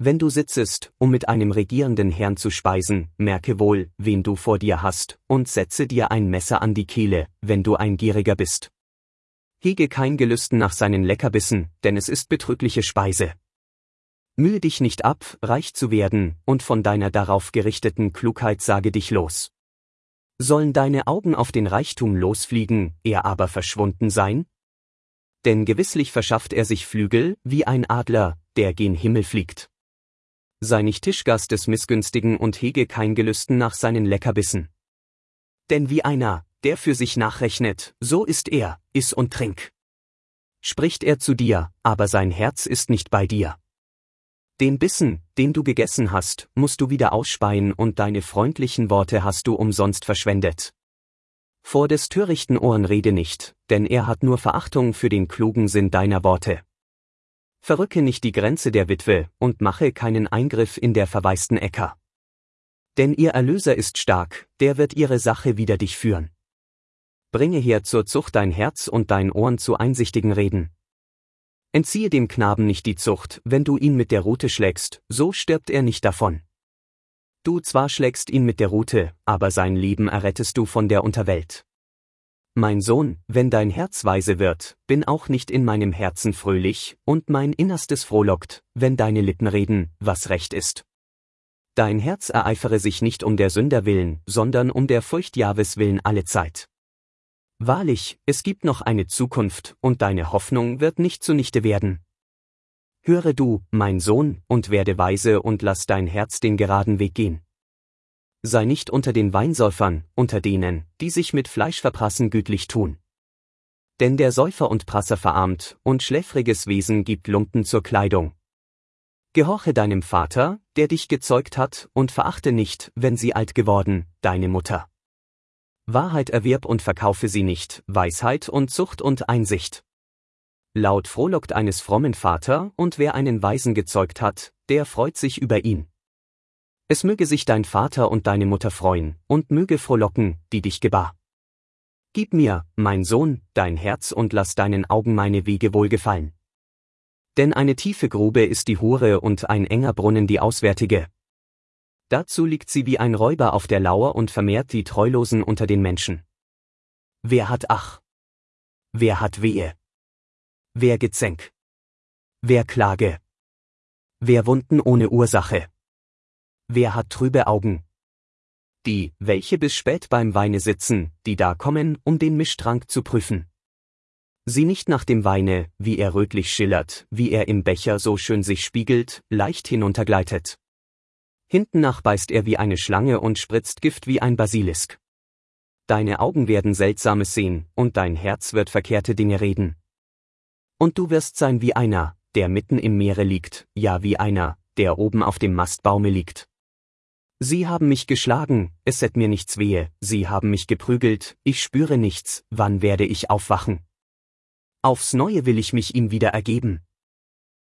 Wenn du sitzest, um mit einem regierenden Herrn zu speisen, merke wohl, wen du vor dir hast, und setze dir ein Messer an die Kehle, wenn du ein Gieriger bist. Hege kein Gelüsten nach seinen Leckerbissen, denn es ist betrügliche Speise. Mühe dich nicht ab, reich zu werden, und von deiner darauf gerichteten Klugheit sage dich los. Sollen deine Augen auf den Reichtum losfliegen, er aber verschwunden sein? Denn gewisslich verschafft er sich Flügel, wie ein Adler, der gen Himmel fliegt. Sei nicht Tischgast des Missgünstigen und hege kein Gelüsten nach seinen Leckerbissen. Denn wie einer, der für sich nachrechnet, so ist er, iss und trink. Spricht er zu dir, aber sein Herz ist nicht bei dir. Den Bissen, den du gegessen hast, musst du wieder ausspeien und deine freundlichen Worte hast du umsonst verschwendet. Vor des törichten Ohren rede nicht, denn er hat nur Verachtung für den klugen Sinn deiner Worte. Verrücke nicht die Grenze der Witwe und mache keinen Eingriff in der verwaisten Äcker. Denn ihr Erlöser ist stark, der wird ihre Sache wider dich führen. Bringe her zur Zucht dein Herz und dein Ohren zu einsichtigen Reden. Entziehe dem Knaben nicht die Zucht, wenn du ihn mit der Rute schlägst, so stirbt er nicht davon. Du zwar schlägst ihn mit der Rute, aber sein Leben errettest du von der Unterwelt. Mein Sohn, wenn dein Herz weise wird, bin auch nicht in meinem Herzen fröhlich, und mein Innerstes frohlockt, wenn deine Lippen reden, was recht ist. Dein Herz ereifere sich nicht um der Sünder willen, sondern um der Furcht Jahwes willen allezeit. Wahrlich, es gibt noch eine Zukunft, und deine Hoffnung wird nicht zunichte werden. Höre du, mein Sohn, und werde weise und lass dein Herz den geraden Weg gehen. Sei nicht unter den Weinsäufern, unter denen, die sich mit Fleisch verprassen gütlich tun. Denn der Säufer und Prasser verarmt, und schläfriges Wesen gibt Lumpen zur Kleidung. Gehorche deinem Vater, der dich gezeugt hat, und verachte nicht, wenn sie alt geworden, deine Mutter. Wahrheit erwirb und verkaufe sie nicht, Weisheit und Zucht und Einsicht. Laut frohlockt eines frommen Vater, und wer einen Weisen gezeugt hat, der freut sich über ihn. Es möge sich dein Vater und deine Mutter freuen, und möge frohlocken, die dich gebar. Gib mir, mein Sohn, dein Herz und lass deinen Augen meine Wege wohlgefallen. Denn eine tiefe Grube ist die Hure und ein enger Brunnen die Auswärtige. Dazu liegt sie wie ein Räuber auf der Lauer und vermehrt die Treulosen unter den Menschen. Wer hat Ach? Wer hat Wehe? Wer Gezänk? Wer Klage? Wer Wunden ohne Ursache? Wer hat trübe Augen? Die, welche bis spät beim Weine sitzen, die da kommen, um den Mischtrank zu prüfen. Sieh nicht nach dem Weine, wie er rötlich schillert, wie er im Becher so schön sich spiegelt, leicht hinuntergleitet. Hintennach beißt er wie eine Schlange und spritzt Gift wie ein Basilisk. Deine Augen werden Seltsames sehen, und dein Herz wird verkehrte Dinge reden. Und du wirst sein wie einer, der mitten im Meere liegt, ja wie einer, der oben auf dem Mastbaume liegt. Sie haben mich geschlagen, es set mir nichts wehe, sie haben mich geprügelt, ich spüre nichts, wann werde ich aufwachen? Aufs Neue will ich mich ihm wieder ergeben.